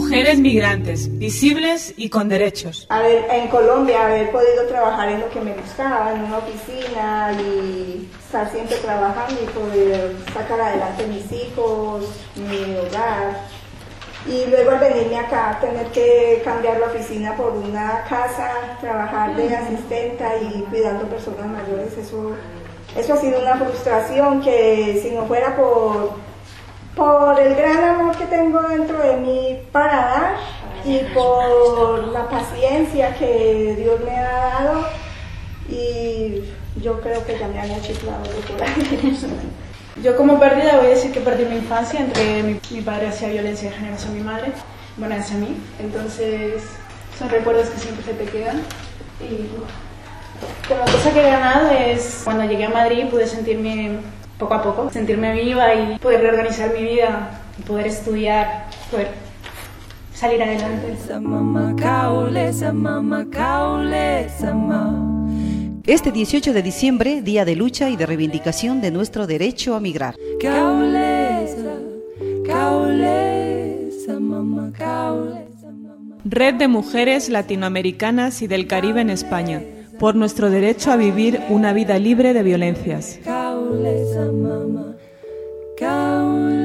Mujeres migrantes, visibles y con derechos. En Colombia haber podido trabajar en lo que me gustaba, en una oficina y estar siempre trabajando y poder sacar adelante mis hijos, mi hogar. Y luego al venirme acá, tener que cambiar la oficina por una casa, trabajar de asistenta y cuidando personas mayores, eso ha sido una frustración que si no fuera por el gran amor que tengo dentro de mí para dar y por la paciencia que Dios me ha dado, y yo creo que ya me han chiflado por ahí. Yo como pérdida voy a decir que perdí mi infancia, entre mi padre hacía violencia de género hacia mi madre, bueno, hacia mí, entonces son recuerdos que siempre se te quedan. Y como cosa que he ganado es cuando llegué a Madrid pude sentirme poco a poco, sentirme viva y poder reorganizar mi vida, poder estudiar, poder salir adelante. Este 18 de diciembre, día de lucha y de reivindicación de nuestro derecho a migrar. Red de Mujeres Latinoamericanas y del Caribe en España, por nuestro derecho a vivir una vida libre de violencias.